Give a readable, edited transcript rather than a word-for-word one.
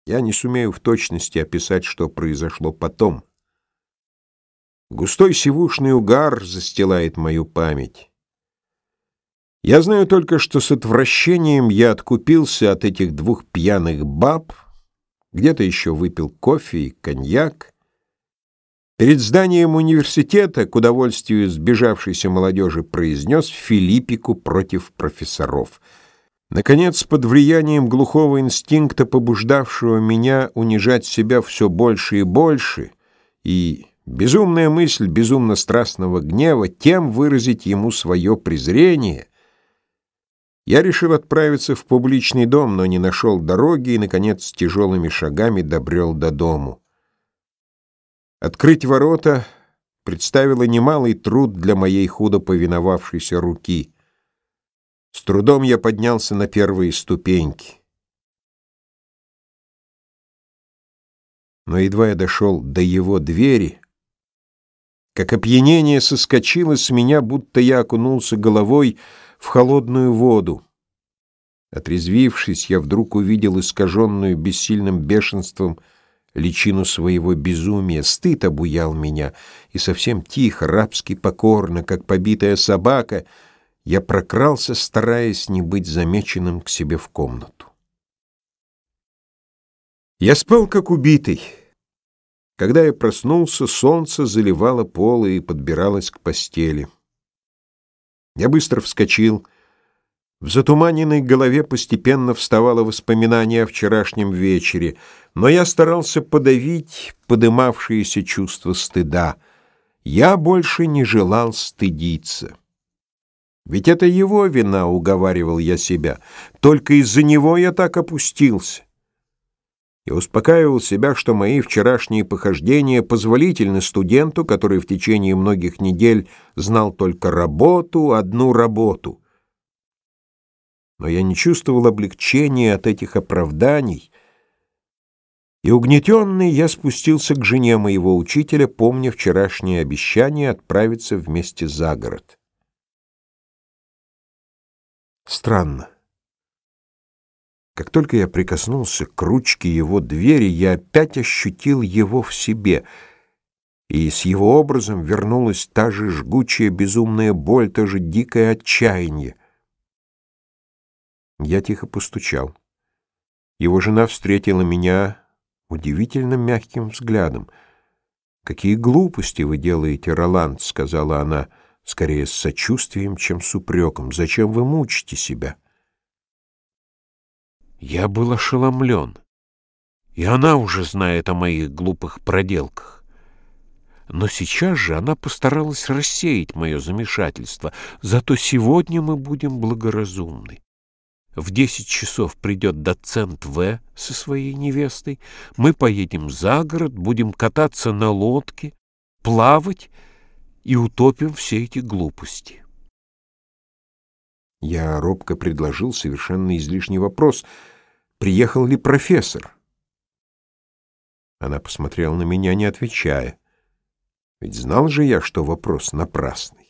Я не сумею в точности описать, что произошло потом. Густой сивушный угар застилает мою память. Я знаю только, что с отвращением я откупился от этих двух пьяных баб, где-то еще выпил кофе и коньяк. Перед зданием университета к удовольствию сбежавшейся молодежи произнес филиппику против профессоров. Наконец, под влиянием глухого инстинкта, побуждавшего меня унижать себя все больше и больше, и безумная мысль безумно страстного гнева, тем выразить ему свое презрение, я решил отправиться в публичный дом, но не нашел дороги и, наконец, с тяжелыми шагами добрел до дому. Открыть ворота представило немалый труд для моей худо повиновавшейся руки. С трудом я поднялся на первые ступеньки. Но едва я дошел до его двери, как опьянение соскочило с меня, будто я окунулся головой в холодную воду. Отрезвившись, я вдруг увидел искаженную бессильным бешенством личину своего безумия. Стыд обуял меня, и совсем тихо, рабски покорно, как побитая собака, я прокрался, стараясь не быть замеченным, к себе в комнату. Я спал как убитый. Когда я проснулся, солнце заливало полы и подбиралось к постели. Я быстро вскочил. В затуманенной голове постепенно вставало воспоминание о вчерашнем вечере, но я старался подавить подымавшееся чувство стыда. Я больше не желал стыдиться. Ведь это его вина, уговаривал я себя. Только из-за него я так опустился. Я успокаивал себя, что мои вчерашние похождения позволительны студенту, который в течение многих недель знал только работу, одну работу. Но я не чувствовал облегчения от этих оправданий, и угнетенный я спустился к жене моего учителя, помня вчерашнее обещание отправиться вместе за город. Странно. Как только я прикоснулся к ручке его двери, я опять ощутил его в себе, и с его образом вернулась та же жгучая безумная боль, то же дикое отчаяние. Я тихо постучал. Его жена встретила меня удивительно мягким взглядом. «Какие глупости вы делаете, Роланд», — сказала она, скорее с сочувствием, чем с упреком. «Зачем вы мучите себя?» Я был ошеломлен. И она уже знает о моих глупых проделках. Но сейчас же она постаралась рассеять мое замешательство. Зато сегодня мы будем благоразумны. В 10 часов придет доцент В. со своей невестой. Мы поедем за город, будем кататься на лодке, плавать и утопим все эти глупости. Я робко предложил совершенно излишний вопрос: приехал ли профессор? Она посмотрела на меня, не отвечая. Ведь знал же я, что вопрос напрасный.